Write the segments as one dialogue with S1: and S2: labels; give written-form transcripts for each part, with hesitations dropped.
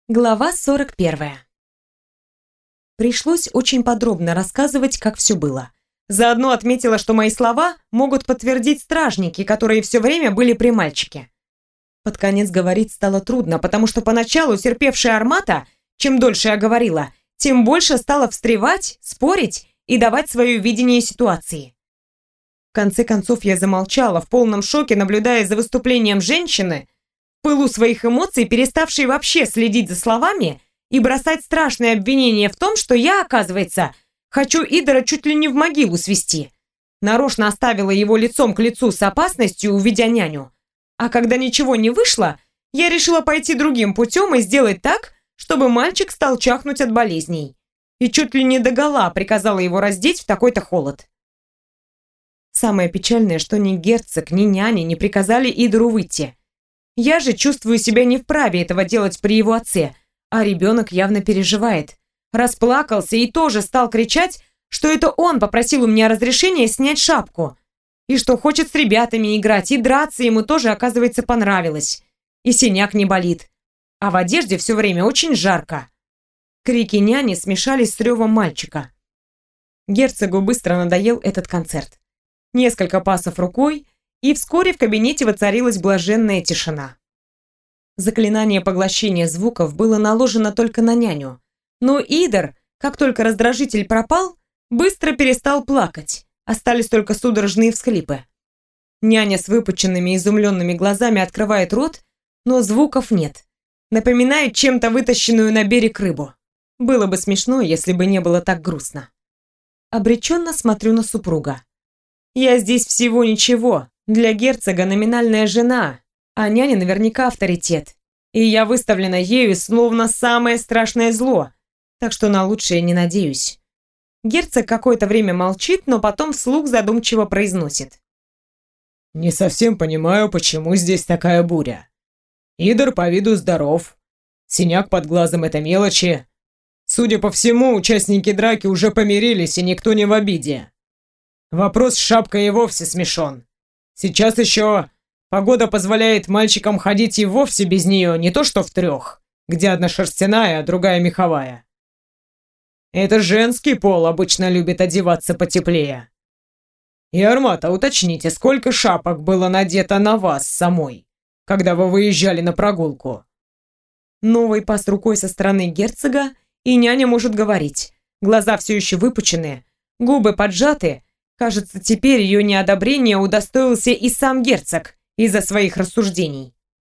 S1: Глава 41. Пришлось очень подробно рассказывать, как все было. Заодно отметила, что мои слова могут подтвердить стражники, которые все время были при мальчике. Под конец говорить стало трудно, потому что поначалу терпевшая Армата, чем дольше я говорила, тем больше стала встревать, спорить и давать свое видение ситуации. В конце концов я замолчала, в полном шоке, наблюдая за выступлением женщины, в пылу своих эмоций, переставшей вообще следить за словами и бросать страшные обвинения в том, что я, оказывается, хочу Идора чуть ли не в могилу свести. Нарочно оставила его лицом к лицу с опасностью, увидя няню. А когда ничего не вышло, я решила пойти другим путем и сделать так, чтобы мальчик стал чахнуть от болезней. И чуть ли не догола приказала его раздеть в такой-то холод. Самое печальное, что ни герцог, ни няня не приказали Идору выйти. Я же чувствую себя не вправе этого делать при его отце, а ребенок явно переживает. Расплакался и тоже стал кричать, что это он попросил у меня разрешения снять шапку, и что хочет с ребятами играть, и драться ему тоже, оказывается, понравилось. И синяк не болит. А в одежде все время очень жарко. Крики няни смешались с ревом мальчика. Герцогу быстро надоел этот концерт. Несколько пасов рукой, и вскоре в кабинете воцарилась блаженная тишина. Заклинание поглощения звуков было наложено только на няню, но Идор, как только раздражитель пропал, быстро перестал плакать, остались только судорожные всхлипы. Няня с выпученными изумленными глазами открывает рот, но звуков нет. Напоминает чем-то вытащенную на берег рыбу. Было бы смешно, если бы не было так грустно. Обреченно смотрю на супруга. Я здесь всего ничего. Для герцога номинальная жена, а няня наверняка авторитет. И я выставлена ею словно самое страшное зло, так что на лучшее не надеюсь. Герцог какое-то время молчит, но потом вслух задумчиво произносит.
S2: «Не совсем понимаю, почему здесь такая буря. Идор по виду здоров. Синяк под глазом — это мелочи. Судя по всему, участники драки уже помирились, и никто не в обиде. Вопрос с шапкой и вовсе смешон. Сейчас еще погода позволяет мальчикам ходить и вовсе без нее, не то что в 3, где одна шерстяная, а другая меховая. Это женский пол обычно любит одеваться потеплее. И, Армата, уточните, сколько шапок было надето на вас самой, когда вы выезжали на прогулку?»
S1: Новый пас рукой со стороны герцога, и няня может говорить. Глаза все еще выпученные, губы поджаты. Кажется, теперь ее неодобрения удостоился и сам герцог из-за своих рассуждений.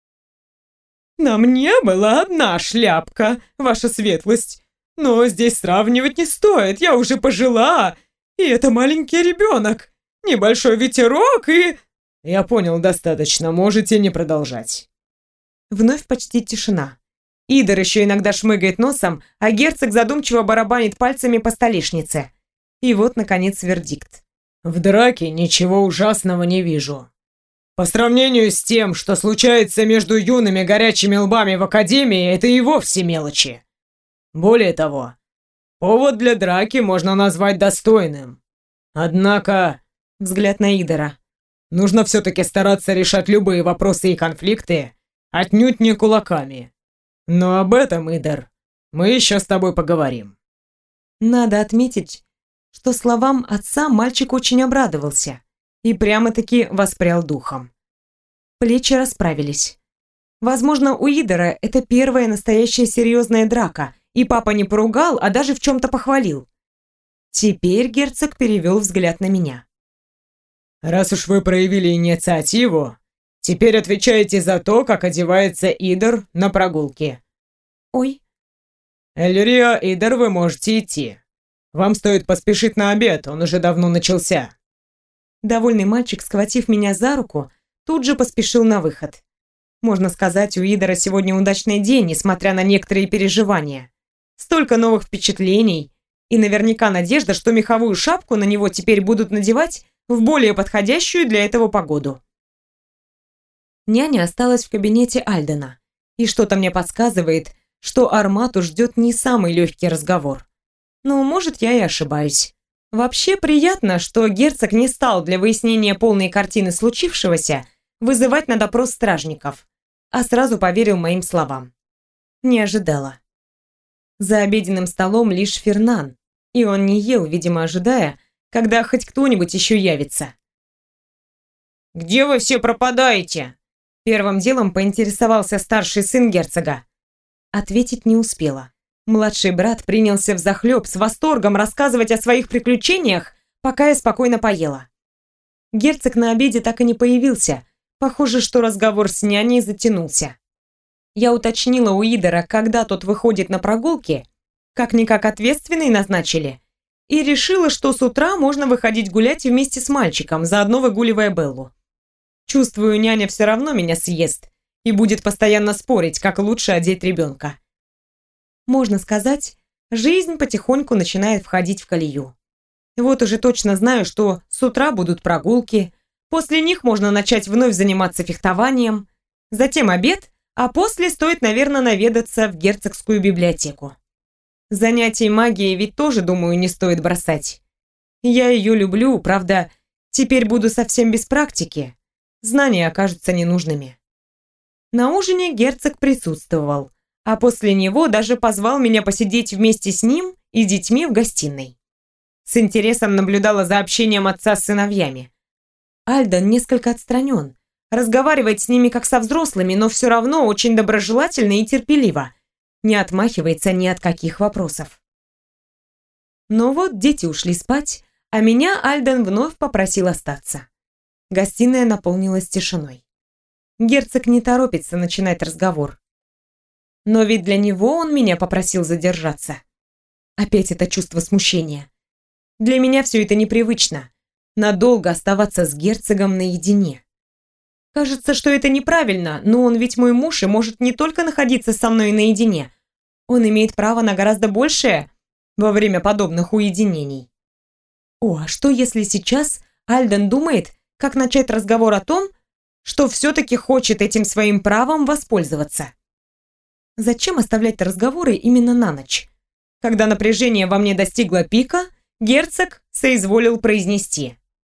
S1: «На мне была одна шляпка, ваша светлость. Но здесь сравнивать не стоит, я уже пожила, и это маленький ребенок. Небольшой ветерок и...»
S2: «Я понял, достаточно, можете не продолжать».
S1: Вновь почти тишина. Идор еще иногда шмыгает носом, а герцог задумчиво барабанит пальцами по столешнице. И вот, наконец, вердикт.
S2: «В драке ничего ужасного не вижу. По сравнению с тем, что случается между юными горячими лбами в академии, это и вовсе мелочи. Более того, повод для драки можно назвать достойным. Однако...» Взгляд на Идора. «Нужно все-таки стараться решать любые вопросы и конфликты, отнюдь не кулаками. Но об этом, Идор, мы еще с тобой поговорим».
S1: Надо отметить, что словам отца мальчик очень обрадовался и прямо-таки воспрял духом. Плечи расправились. Возможно, у Идора это первая настоящая серьезная драка, и папа не поругал, а даже в чем-то похвалил. Теперь герцог перевел взгляд на меня.
S2: «Раз уж вы проявили инициативу, теперь отвечаете за то, как одевается Идор на прогулке».
S1: «Ой».
S2: «Эльрия, Идор, вы можете идти. Вам стоит поспешить на обед, он уже давно начался».
S1: Довольный мальчик, схватив меня за руку, тут же поспешил на выход. Можно сказать, у Идора сегодня удачный день, несмотря на некоторые переживания. Столько новых впечатлений, и наверняка надежда, что меховую шапку на него теперь будут надевать в более подходящую для этого погоду. Няня осталась в кабинете Альдена, и что-то мне подсказывает, что Армату ждет не самый легкий разговор. Но, может, я и ошибаюсь. Вообще приятно, что герцог не стал для выяснения полной картины случившегося вызывать на допрос стражников, а сразу поверил моим словам. Не ожидала. За обеденным столом лишь Фернан, и он не ел, видимо, ожидая, когда хоть кто-нибудь еще явится.
S2: «Где вы все пропадаете?»
S1: Первым делом поинтересовался старший сын герцога. Ответить не успела. Младший брат принялся взахлеб с восторгом рассказывать о своих приключениях, пока я спокойно поела. Герцог на обеде так и не появился. Похоже, что разговор с няней затянулся. Я уточнила у Идора, когда тот выходит на прогулки, как-никак ответственный назначили, и решила, что с утра можно выходить гулять вместе с мальчиком, заодно выгуливая Беллу. Чувствую, няня все равно меня съест и будет постоянно спорить, как лучше одеть ребенка. Можно сказать, жизнь потихоньку начинает входить в колею. Вот уже точно знаю, что с утра будут прогулки, после них можно начать вновь заниматься фехтованием, затем обед, а после стоит, наверное, наведаться в герцогскую библиотеку. Занятий магией ведь тоже, думаю, не стоит бросать. Я ее люблю, правда, теперь буду совсем без практики. Знания окажутся ненужными. На ужине герцог присутствовал, а после него даже позвал меня посидеть вместе с ним и детьми в гостиной. С интересом наблюдала за общением отца с сыновьями. Альдан несколько отстранен, разговаривает с ними как со взрослыми, но все равно очень доброжелательно и терпеливо, не отмахивается ни от каких вопросов. Но вот дети ушли спать, а меня Альдан вновь попросил остаться. Гостиная наполнилась тишиной. Герцог не торопится начинать разговор. Но ведь для него он меня попросил задержаться. Опять это чувство смущения. Для меня все это непривычно. Надолго оставаться с герцогом наедине. Кажется, что это неправильно, но он ведь мой муж и может не только находиться со мной наедине. Он имеет право на гораздо большее во время подобных уединений. О, а что если сейчас Альдан думает, как начать разговор о том, что все-таки хочет этим своим правом воспользоваться? Зачем оставлять разговоры именно на ночь? Когда напряжение во мне достигло пика, герцог соизволил произнести: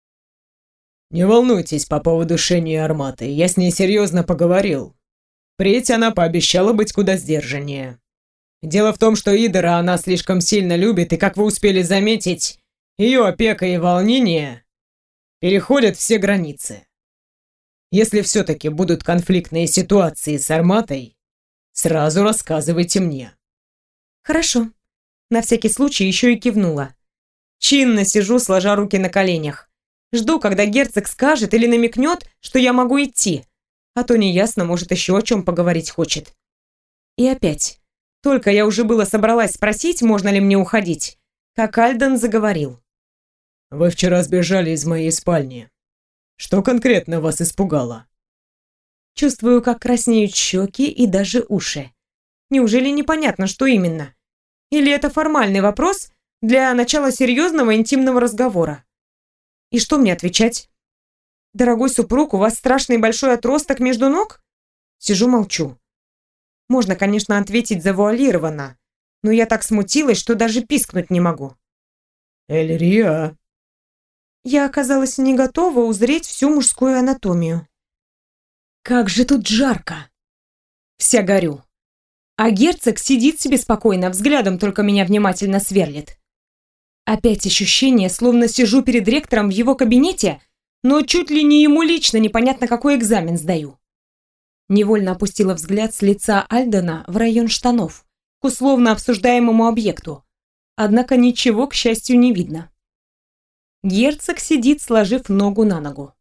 S2: «Не волнуйтесь по поводу Шени и Арматы, я с ней серьезно поговорил. Впредь она пообещала быть куда сдержаннее. Дело в том, что Идора она слишком сильно любит, и, как вы успели заметить, ее опека и волнение переходят все границы. Если все-таки будут конфликтные ситуации с Арматой, сразу рассказывайте мне».
S1: «Хорошо». На всякий случай еще и кивнула. Чинно сижу, сложа руки на коленях. Жду, когда герцог скажет или намекнет, что я могу идти, а то неясно, может, еще о чем поговорить хочет. И опять. Только я уже было собралась спросить, можно ли мне уходить, как Альдан заговорил.
S2: «Вы вчера сбежали из моей спальни. Что конкретно вас испугало?»
S1: Чувствую, как краснеют щеки и даже уши. Неужели непонятно, что именно? Или это формальный вопрос для начала серьезного интимного разговора? И что мне отвечать? Дорогой супруг, у вас страшный большой отросток между ног? Сижу, молчу. Можно, конечно, ответить завуалированно, но я так смутилась, что даже пискнуть не могу.
S2: «Эльрия!»
S1: Я оказалась не готова узреть всю мужскую анатомию. Как же тут жарко! Вся горю. А герцог сидит себе спокойно, взглядом только меня внимательно сверлит. Опять ощущение, словно сижу перед ректором в его кабинете, но чуть ли не ему лично непонятно какой экзамен сдаю. Невольно опустила взгляд с лица Альдана в район штанов, к условно обсуждаемому объекту. Однако ничего, к счастью, не видно. Герцог сидит, сложив ногу на ногу.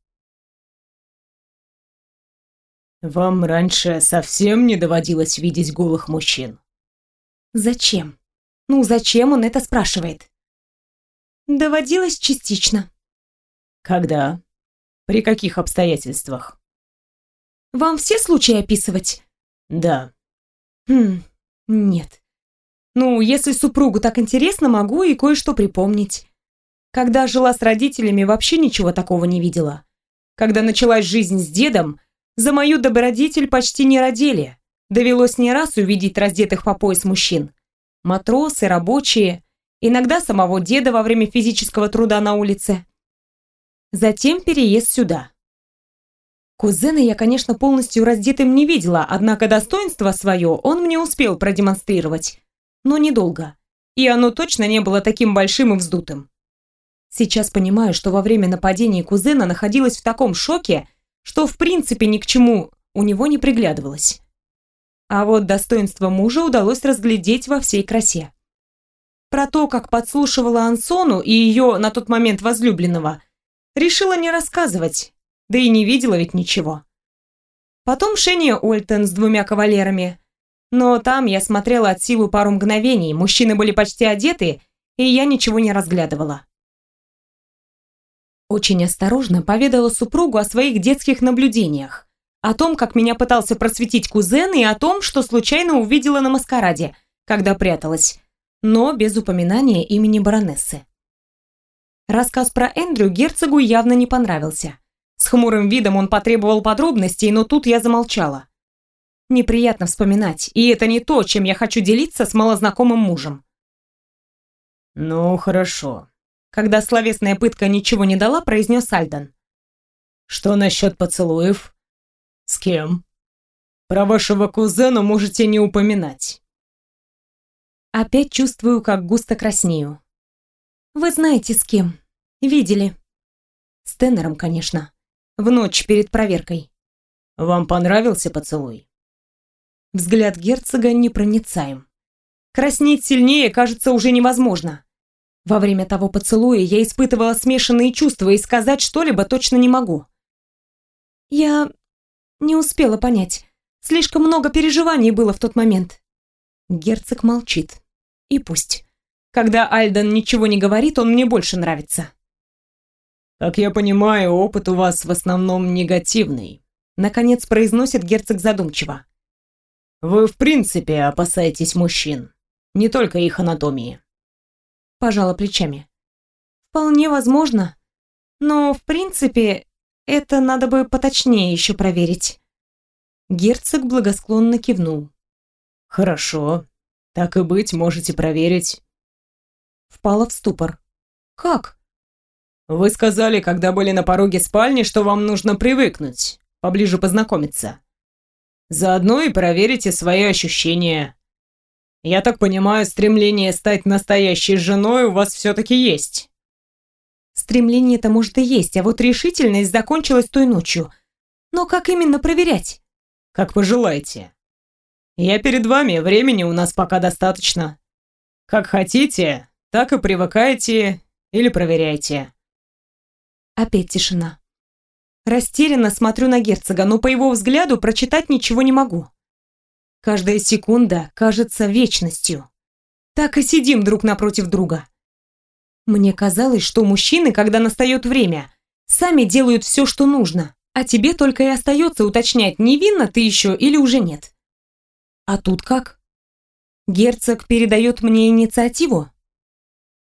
S2: «Вам раньше совсем не доводилось видеть голых мужчин?»
S1: Зачем? Ну, зачем он это спрашивает? Доводилось частично.
S2: Когда? При каких обстоятельствах?
S1: Вам все случаи описывать?
S2: Да.
S1: Нет. Ну, если супругу так интересно, могу и кое-что припомнить. Когда жила с родителями, вообще ничего такого не видела. Когда началась жизнь с дедом, за мою добродетель почти не родили. Довелось не раз увидеть раздетых по пояс мужчин. Матросы, рабочие, иногда самого деда во время физического труда на улице. Затем переезд сюда. Кузена я, конечно, полностью раздетым не видела, однако достоинство свое он мне успел продемонстрировать. Но недолго. И оно точно не было таким большим и вздутым. Сейчас понимаю, что во время нападения кузена находилась в таком шоке, что в принципе ни к чему у него не приглядывалась. А вот достоинство мужа удалось разглядеть во всей красе. Про то, как подслушивала Ансону и ее на тот момент возлюбленного, решила не рассказывать, да и не видела ведь ничего. Потом Шения Ольтен с 2 кавалерами. Но там я смотрела от силы пару мгновений, мужчины были почти одеты, и я ничего не разглядывала. Очень осторожно поведала супругу о своих детских наблюдениях, о том, как меня пытался просветить кузен, и о том, что случайно увидела на маскараде, когда пряталась, но без упоминания имени баронессы. Рассказ про Эндрю герцогу явно не понравился. С хмурым видом он потребовал подробностей, но тут я замолчала. Неприятно вспоминать, и это не то, чем я хочу делиться с малознакомым мужем.
S2: «Ну, хорошо»,
S1: — когда словесная пытка ничего не дала, произнес Альдан.
S2: «Что насчет поцелуев? С кем? Про вашего кузена можете не упоминать».
S1: Опять чувствую, как густо краснею. «Вы знаете, с кем. Видели. С Теннером, конечно. В ночь перед проверкой».
S2: «Вам понравился поцелуй?»
S1: Взгляд герцога непроницаем. Краснеть сильнее, кажется, уже невозможно. Во время того поцелуя я испытывала смешанные чувства и сказать что-либо точно не могу. Я не успела понять. Слишком много переживаний было в тот момент. Герцог молчит. И пусть. Когда Альдан ничего не говорит, он мне больше нравится.
S2: «Как я понимаю, опыт у вас в основном негативный»,
S1: наконец произносит герцог задумчиво.
S2: «Вы в принципе опасаетесь мужчин, не только их анатомии».
S1: Пожала плечами. «Вполне возможно. Но, в принципе, это надо бы поточнее еще проверить». Герцог благосклонно кивнул.
S2: «Хорошо. Так и быть, можете проверить».
S1: Впала в ступор. «Как?»
S2: «Вы сказали, когда были на пороге спальни, что вам нужно привыкнуть, поближе познакомиться. Заодно и проверите свои ощущения. Я так понимаю, стремление стать настоящей женой у вас все-таки есть».
S1: Стремление-то может и есть, а вот решительность закончилась той ночью. Но как именно проверять?
S2: «Как пожелаете. Я перед вами, времени у нас пока достаточно. Как хотите, так и привыкайте или проверяйте».
S1: Опять тишина. Растерянно смотрю на герцога, но по его взгляду прочитать ничего не могу. Каждая секунда кажется вечностью. Так и сидим друг напротив друга. Мне казалось, что мужчины, когда настает время, сами делают все, что нужно, а тебе только и остается уточнять, невинна ты еще или уже нет. А тут как? Герцог передает мне инициативу?